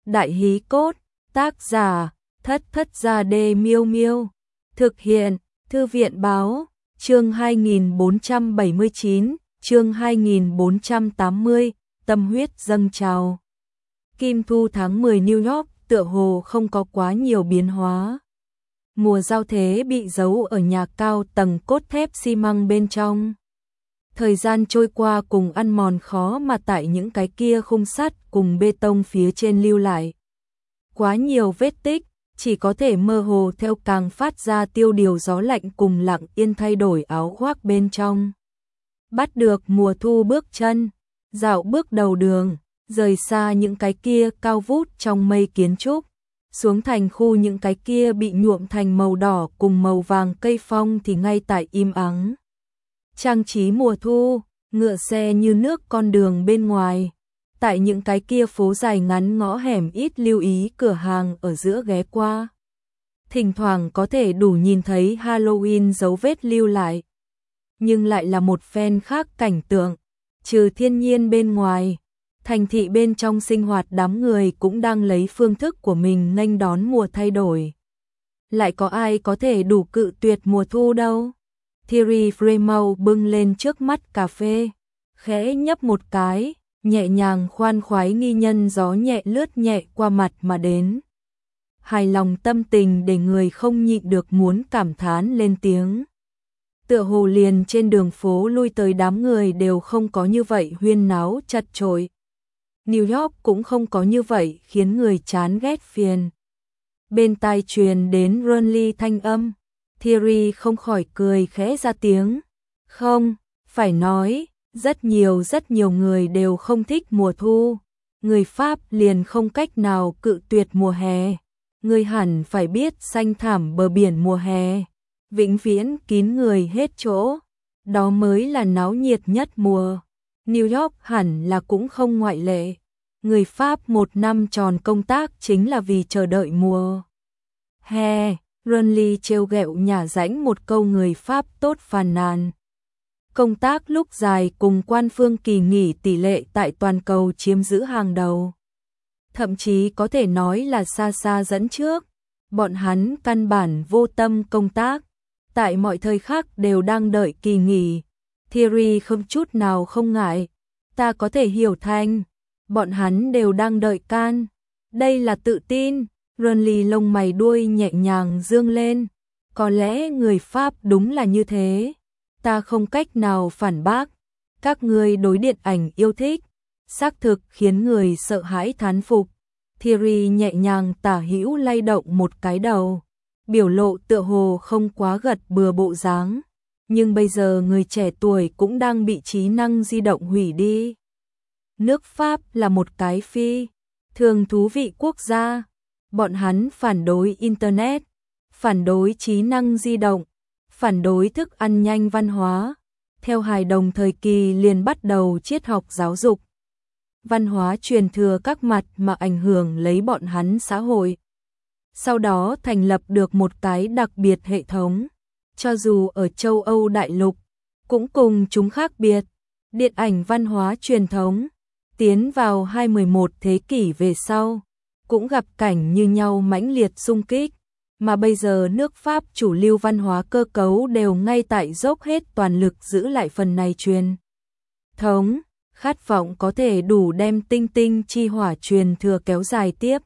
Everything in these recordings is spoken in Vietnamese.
Đại hí cốt, tác giả, Thất Thất Gia Đê Miêu Miêu. Thực hiện, Thư viện báo, chương 2479, chương 2480, tâm huyết dâng trào. Kim thu tháng 10 New York tựa hồ không có quá nhiều biến hóa. Mùa giao thế bị giấu ở nhà cao tầng cốt thép xi măng bên trong. Thời gian trôi qua cùng ăn mòn khó mà tại những cái kia khung sắt cùng bê tông phía trên lưu lại. Quá nhiều vết tích, chỉ có thể mơ hồ theo càng phát ra tiêu điều gió lạnh cùng lặng yên thay đổi áo khoác bên trong. Bắt được mùa thu bước chân, dạo bước đầu đường, rời xa những cái kia cao vút trong mây kiến trúc, xuống thành khu những cái kia bị nhuộm thành màu đỏ cùng màu vàng cây phong thì ngay tại im ắng. Trang trí mùa thu, ngựa xe như nước con đường bên ngoài. Tại những cái kia phố dài ngắn ngõ hẻm ít lưu ý cửa hàng ở giữa ghé qua. Thỉnh thoảng có thể đủ nhìn thấy Halloween dấu vết lưu lại. Nhưng lại là một phen khác cảnh tượng. Trừ thiên nhiên bên ngoài, thành thị bên trong sinh hoạt đám người cũng đang lấy phương thức của mình nghênh đón mùa thay đổi. Lại có ai có thể đủ cự tuyệt mùa thu đâu. Thierry Fremont bưng lên trước mắt cà phê, khẽ nhấp một cái, nhẹ nhàng khoan khoái nghi nhân gió nhẹ lướt nhẹ qua mặt mà đến. Hài lòng tâm tình để người không nhịn được muốn cảm thán lên tiếng. Tựa hồ liền trên đường phố lui tới đám người đều không có như vậy huyên náo chật chội. New York cũng không có như vậy khiến người chán ghét phiền. Bên tai truyền đến Ronly thanh âm. Thierry không khỏi cười khẽ ra tiếng. Không, phải nói, rất nhiều người đều không thích mùa thu. Người Pháp liền không cách nào cự tuyệt mùa hè. Người hẳn phải biết xanh thảm bờ biển mùa hè. Vĩnh viễn kín người hết chỗ. Đó mới là náo nhiệt nhất mùa. New York hẳn là cũng không ngoại lệ. Người Pháp một năm tròn công tác chính là vì chờ đợi mùa hè. Ronly trêu ghẹo nhả rãnh một câu người Pháp tốt phàn nàn. Công tác lúc dài cùng quan phương kỳ nghỉ tỷ lệ tại toàn cầu chiếm giữ hàng đầu. Thậm chí có thể nói là xa xa dẫn trước. Bọn hắn căn bản vô tâm công tác. Tại mọi thời khắc đều đang đợi kỳ nghỉ. Thierry không chút nào không ngại. Ta có thể hiểu thành. Bọn hắn đều đang đợi can. Đây là tự tin. Ronly lông mày đuôi nhẹ nhàng dương lên. Có lẽ người Pháp đúng là như thế. Ta không cách nào phản bác. Các ngươi đối điện ảnh yêu thích, xác thực khiến người sợ hãi thán phục. Thierry nhẹ nhàng tả hữu lay động một cái đầu. Biểu lộ tựa hồ không quá gật bừa bộ dáng. Nhưng bây giờ người trẻ tuổi cũng đang bị trí năng di động hủy đi. Nước Pháp là một cái phi thường thú vị quốc gia. Bọn hắn phản đối Internet, phản đối trí năng di động, phản đối thức ăn nhanh văn hóa. Theo hài đồng thời kỳ liền bắt đầu triết học giáo dục. Văn hóa truyền thừa các mặt mà ảnh hưởng lấy bọn hắn xã hội. Sau đó thành lập được một cái đặc biệt hệ thống. Cho dù ở châu Âu đại lục, cũng cùng chúng khác biệt. Điện ảnh văn hóa truyền thống, tiến vào 21 thế kỷ về sau. Cũng gặp cảnh như nhau mãnh liệt xung kích, mà bây giờ nước Pháp chủ lưu văn hóa cơ cấu đều ngay tại dốc hết toàn lực giữ lại phần này truyền thống, khát vọng có thể đủ đem tinh tinh chi hỏa truyền thừa kéo dài tiếp.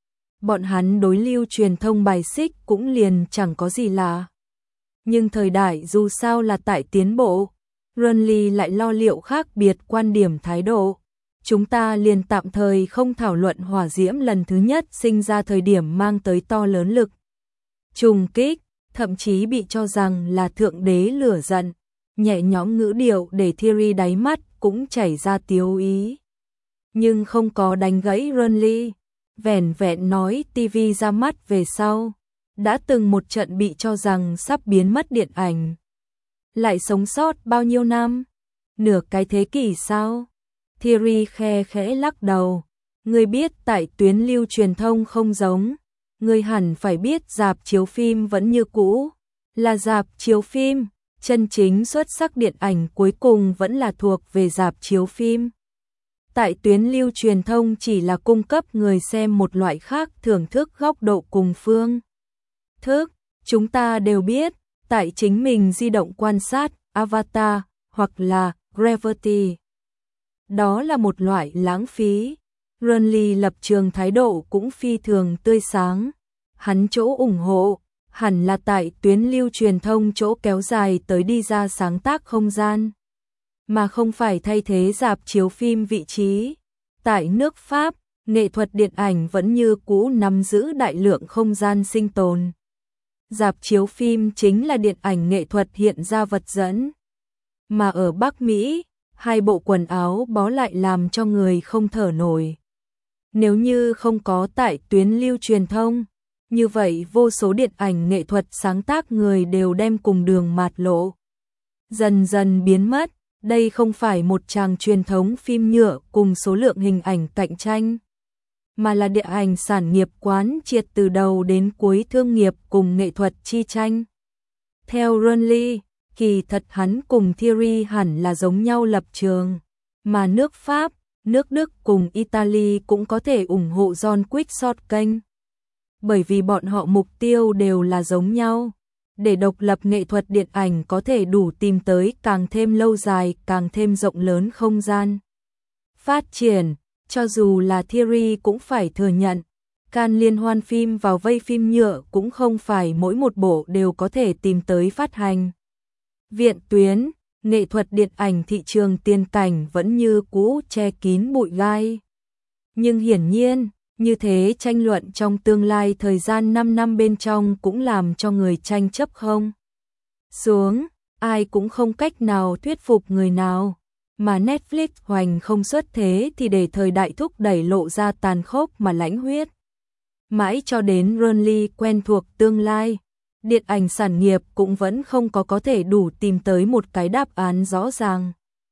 Bọn hắn đối lưu truyền thông bài xích cũng liền chẳng có gì lạ. Nhưng thời đại dù sao là tại tiến bộ, Ronly lại lo liệu khác biệt quan điểm thái độ. Chúng ta liền tạm thời không thảo luận hỏa diễm lần thứ nhất sinh ra thời điểm mang tới to lớn lực trùng kích, thậm chí bị cho rằng là thượng đế lửa giận. Nhẹ nhõm ngữ điệu để Thierry đáy mắt cũng chảy ra tiếu ý. Nhưng không có đánh gãy Ronly, vẻn vẹn nói TV ra mắt về sau. Đã từng một trận bị cho rằng sắp biến mất điện ảnh. Lại sống sót bao nhiêu năm? Nửa cái thế kỷ sao? Thierry khe khẽ lắc đầu. Ngươi biết tại tuyến lưu truyền thông không giống. Ngươi hẳn phải biết rạp chiếu phim vẫn như cũ. Là rạp chiếu phim. Chân chính xuất sắc điện ảnh cuối cùng vẫn là thuộc về rạp chiếu phim. Tại tuyến lưu truyền thông chỉ là cung cấp người xem một loại khác thưởng thức góc độ cùng phương thức. Chúng ta đều biết, tại chính mình di động quan sát, Avatar, hoặc là Gravity. Đó là một loại lãng phí. Renly lập trường thái độ cũng phi thường tươi sáng. Hắn chỗ ủng hộ, hẳn là tại tuyến lưu truyền thông chỗ kéo dài tới đi ra sáng tác không gian, mà không phải thay thế rạp chiếu phim vị trí. Tại nước Pháp, nghệ thuật điện ảnh vẫn như cũ nắm giữ đại lượng không gian sinh tồn. Rạp chiếu phim chính là điện ảnh nghệ thuật hiện ra vật dẫn. Mà ở Bắc Mỹ, hai bộ quần áo bó lại làm cho người không thở nổi. Nếu như không có tại tuyến lưu truyền thông, như vậy vô số điện ảnh nghệ thuật sáng tác người đều đem cùng đường mạt lộ. Dần dần biến mất, đây không phải một tràng truyền thống phim nhựa cùng số lượng hình ảnh cạnh tranh, mà là điện ảnh sản nghiệp quán triệt từ đầu đến cuối thương nghiệp cùng nghệ thuật chi tranh. Theo Renly, kỳ thật hắn cùng Thierry hẳn là giống nhau lập trường, mà nước Pháp, nước Đức cùng Italy cũng có thể ủng hộ John Quixote kênh. Bởi vì bọn họ mục tiêu đều là giống nhau, để độc lập nghệ thuật điện ảnh có thể đủ tìm tới càng thêm lâu dài, càng thêm rộng lớn không gian phát triển. Cho dù là Thierry cũng phải thừa nhận, Cannes liên hoan phim vào vây phim nhựa cũng không phải mỗi một bộ đều có thể tìm tới phát hành. Viện tuyến, nghệ thuật điện ảnh thị trường tiên cảnh vẫn như cũ che kín bụi gai. Nhưng hiển nhiên, như thế tranh luận trong tương lai thời gian 5 năm bên trong cũng làm cho người tranh chấp không xuống, ai cũng không cách nào thuyết phục người nào. Mà Netflix hoành không xuất thế thì để thời đại thúc đẩy lộ ra tàn khốc mà lãnh huyết. Mãi cho đến Renly quen thuộc tương lai, điện ảnh sản nghiệp cũng vẫn không có thể đủ tìm tới một cái đáp án rõ ràng.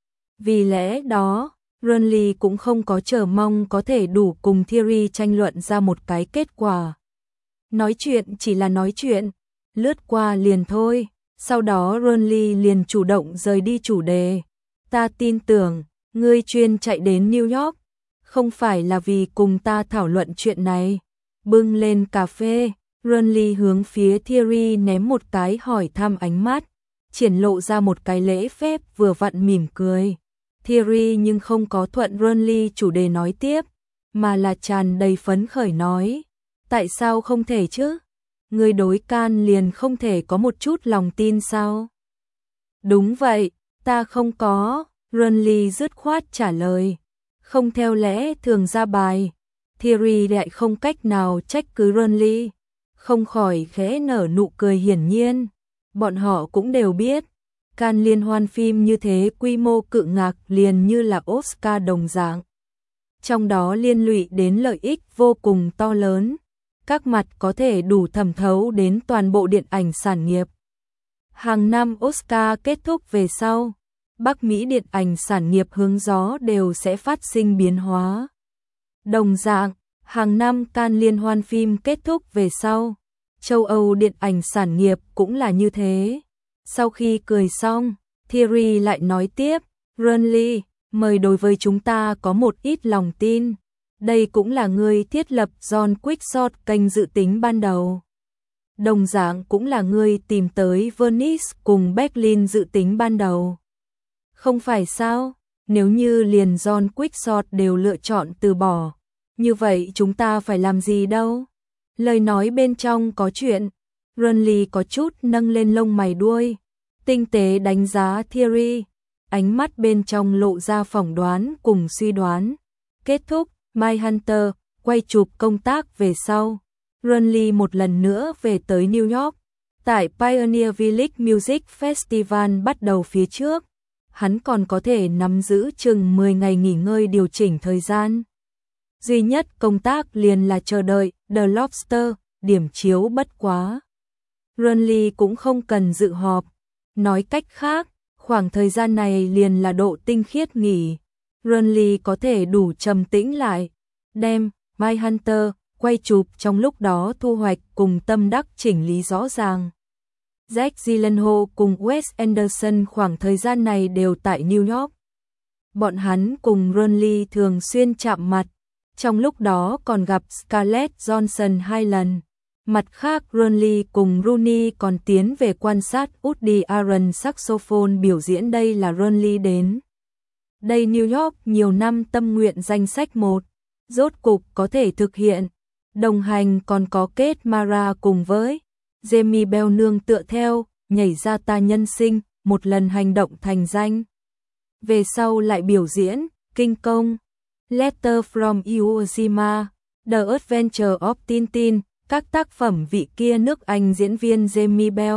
Vì lẽ đó, Renly cũng không có chờ mong có thể đủ cùng Thierry tranh luận ra một cái kết quả. Nói chuyện chỉ là nói chuyện, lướt qua liền thôi. Sau đó Renly liền chủ động rời đi chủ đề. Ta tin tưởng, ngươi chuyên chạy đến New York, không phải là vì cùng ta thảo luận chuyện này. Bưng lên cà phê, Renly hướng phía Thierry ném một cái hỏi thăm ánh mắt, triển lộ ra một cái lễ phép vừa vặn mỉm cười. Thierry nhưng không có thuận Renly chủ đề nói tiếp, mà là tràn đầy phấn khởi nói. Tại sao không thể chứ? Ngươi đối Cannes liền không thể có một chút lòng tin sao? Đúng vậy. Ta không có, Renly dứt khoát trả lời. Không theo lẽ thường ra bài. Thierry lại không cách nào trách cứ Renly. Không khỏi khẽ nở nụ cười hiển nhiên. Bọn họ cũng đều biết. Cannes liên hoan phim như thế quy mô cự ngạc liền như là Oscar đồng dạng. Trong đó liên lụy đến lợi ích vô cùng to lớn. Các mặt có thể đủ thẩm thấu đến toàn bộ điện ảnh sản nghiệp. Hàng năm Oscar kết thúc về sau, Bắc Mỹ điện ảnh sản nghiệp hướng gió đều sẽ phát sinh biến hóa. Đồng dạng, hàng năm Cannes liên hoan phim kết thúc về sau, châu Âu điện ảnh sản nghiệp cũng là như thế. Sau khi cười xong, Thierry lại nói tiếp, Renly, mời đối với chúng ta có một ít lòng tin. Đây cũng là người thiết lập John Quixote kênh dự tính ban đầu. Đồng dạng cũng là người tìm tới Venice cùng Berlin dự tính ban đầu. Không phải sao, nếu như liền John Quixote đều lựa chọn từ bỏ, như vậy chúng ta phải làm gì đâu? Lời nói bên trong có chuyện, Renly có chút nâng lên lông mày đuôi, tinh tế đánh giá Thierry, ánh mắt bên trong lộ ra phỏng đoán cùng suy đoán. Kết thúc, Mindhunter quay chụp công tác về sau. Renly một lần nữa về tới New York, tại Pioneer Village Music Festival bắt đầu phía trước, hắn còn có thể nắm giữ chừng 10 ngày nghỉ ngơi điều chỉnh thời gian. Duy nhất công tác liền là chờ đợi The Lobster, điểm chiếu bất quá. Renly cũng không cần dự họp, nói cách khác, khoảng thời gian này liền là độ tinh khiết nghỉ. Renly có thể đủ trầm tĩnh lại, đem Mindhunter quay chụp trong lúc đó thu hoạch cùng tâm đắc chỉnh lý rõ ràng. Jake Gyllenhaal cùng Wes Anderson khoảng thời gian này đều tại New York. bọn hắn cùng Rooney thường xuyên chạm mặt, trong lúc đó còn gặp Scarlett Johansson 2 lần. Mặt khác Rooney cùng Rooney còn tiến về quan sát Woody Allen saxophone biểu diễn. Đây là Rooney đến đây New York nhiều năm tâm nguyện danh sách 1, rốt cục có thể thực hiện. Đồng hành còn có Kate Mara cùng với Jamie Bell nương tựa theo, nhảy ra ta nhân sinh, một lần hành động thành danh. Về sau lại biểu diễn, King Kong, Letter from Iwo Jima, The Adventure of Tintin, các tác phẩm vị kia nước Anh diễn viên Jamie Bell.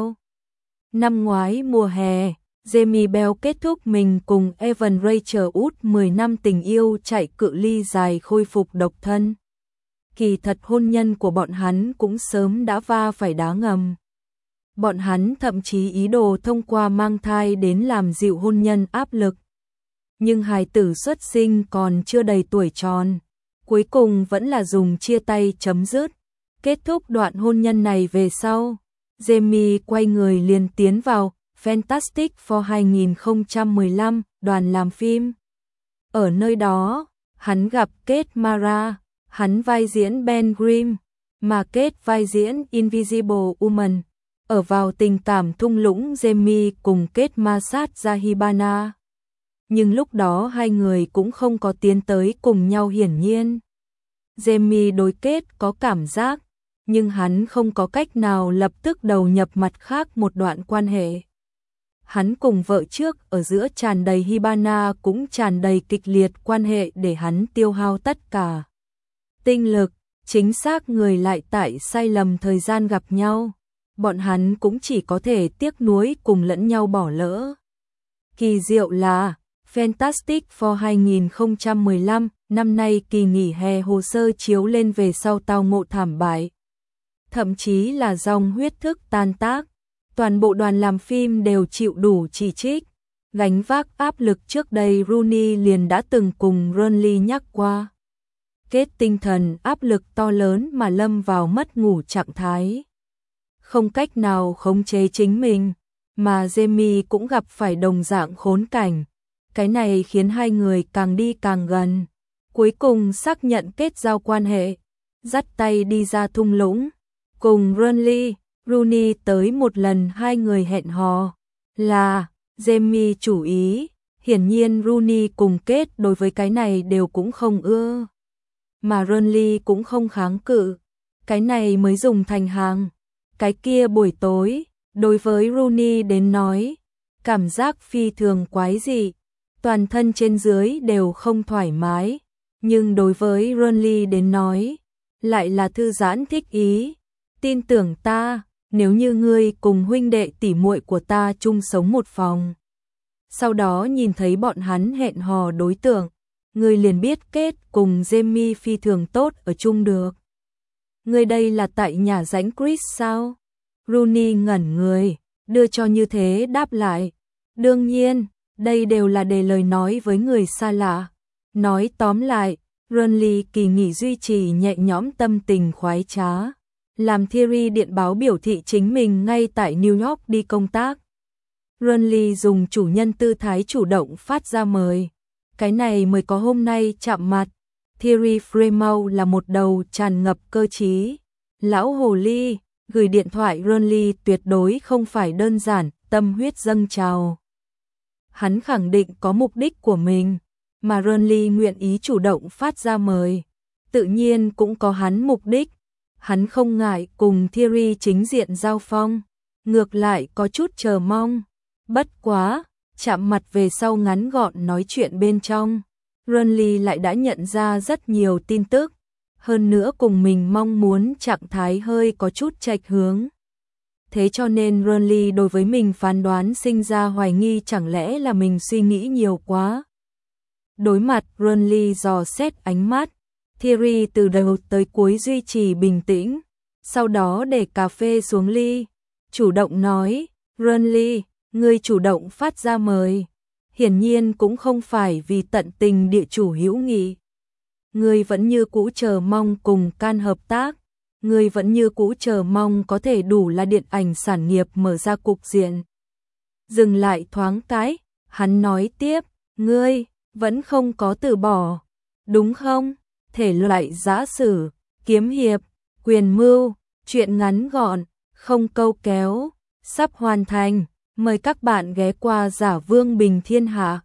Năm ngoái mùa hè, Jamie Bell kết thúc mình cùng Evan Rachel Wood 10 năm tình yêu chạy cự ly dài khôi phục độc thân. Kỳ thật hôn nhân của bọn hắn cũng sớm đã va phải đá ngầm. Bọn hắn thậm chí ý đồ thông qua mang thai đến làm dịu hôn nhân áp lực. Nhưng hài tử xuất sinh còn chưa đầy tuổi tròn. Cuối cùng vẫn là dùng chia tay chấm dứt. Kết thúc đoạn hôn nhân này về sau, Jamie quay người liền tiến vào Fantastic Four 2015, đoàn làm phim. Ở nơi đó, hắn gặp Kate Mara, hắn vai diễn Ben Grimm, mà Kate vai diễn Invisible Woman. Ở vào tình cảm thung lũng Jamie cùng Kate ma sát ra Hibana. Nhưng lúc đó hai người cũng không có tiến tới cùng nhau hiển nhiên. Jamie đối Kate có cảm giác, nhưng hắn không có cách nào lập tức đầu nhập mặt khác một đoạn quan hệ. Hắn cùng vợ trước ở giữa tràn đầy Hibana cũng tràn đầy kịch liệt quan hệ để hắn tiêu hao tất cả tinh lực, chính xác người lại tại sai lầm thời gian gặp nhau. Bọn hắn cũng chỉ có thể tiếc nuối cùng lẫn nhau bỏ lỡ. Kỳ diệu là Fantastic Four 2015, năm nay kỳ nghỉ hè hồ sơ chiếu lên về sau tao ngộ thảm bại. Thậm chí là dòng huyết thức tan tác. Toàn bộ đoàn làm phim đều chịu đủ chỉ trích. Gánh vác áp lực trước đây Rooney liền đã từng cùng Rooney nhắc qua. Kết tinh thần áp lực to lớn mà lâm vào mất ngủ trạng thái. Không cách nào khống chế chính mình, mà Jamie cũng gặp phải đồng dạng khốn cảnh. Cái này khiến hai người càng đi càng gần. Cuối cùng xác nhận kết giao quan hệ, dắt tay đi ra thung lũng. Cùng Rooney tới một lần hai người hẹn hò. Là Jamie chủ ý. Hiển nhiên Rooney cùng Kate đối với cái này đều cũng không ưa. Mà Rooney cũng không kháng cự. Cái này mới dùng thành hàng. Cái kia buổi tối, đối với Rooney đến nói, cảm giác phi thường quái dị, toàn thân trên dưới đều không thoải mái, nhưng đối với Rooney đến nói, lại là thư giãn thích ý. Tin tưởng ta, nếu như ngươi cùng huynh đệ tỉ muội của ta chung sống một phòng. Sau đó nhìn thấy bọn hắn hẹn hò đối tượng, ngươi liền biết Kate cùng Jamie phi thường tốt ở chung được. Ngươi đây là tại nhà ránh Chris sao? Rooney ngẩn người, đưa cho như thế đáp lại. Đương nhiên, đây đều là để lời nói với người xa lạ. Nói tóm lại, Rooney kỳ nghỉ duy trì nhẹ nhõm tâm tình khoái trá. Làm Thierry điện báo biểu thị chính mình ngay tại New York đi công tác. Rooney dùng chủ nhân tư thái chủ động phát ra mời. Cái này mới có hôm nay chạm mặt. Thierry Fremont là một đầu tràn ngập cơ trí. Lão hồ ly, gửi điện thoại Rooney tuyệt đối không phải đơn giản, tâm huyết dâng trào. Hắn khẳng định có mục đích của mình, mà Rooney nguyện ý chủ động phát ra mời. Tự nhiên cũng có hắn mục đích. Hắn không ngại cùng Thierry chính diện giao phong, ngược lại có chút chờ mong. Bất quá, chạm mặt về sau ngắn gọn nói chuyện bên trong, Rooney lại đã nhận ra rất nhiều tin tức, hơn nữa cùng mình mong muốn trạng thái hơi có chút chệch hướng. Thế cho nên Rooney đối với mình phán đoán sinh ra hoài nghi, chẳng lẽ là mình suy nghĩ nhiều quá. Đối mặt Rooney dò xét ánh mắt, Thierry từ đầu tới cuối duy trì bình tĩnh, sau đó để cà phê xuống ly, chủ động nói, Rooney, ngươi chủ động phát ra mời, hiển nhiên cũng không phải vì tận tình địa chủ hữu nghị. Ngươi vẫn như cũ chờ mong cùng can hợp tác, ngươi vẫn như cũ chờ mong có thể đủ là điện ảnh sản nghiệp mở ra cục diện. Dừng lại thoáng cái, hắn nói tiếp, ngươi, vẫn không có từ bỏ, đúng không? Thể loại giã sử, kiếm hiệp, quyền mưu, truyện ngắn gọn, không câu kéo, sắp hoàn thành. Mời các bạn ghé qua Giả Vương Bình Thiên Hạ.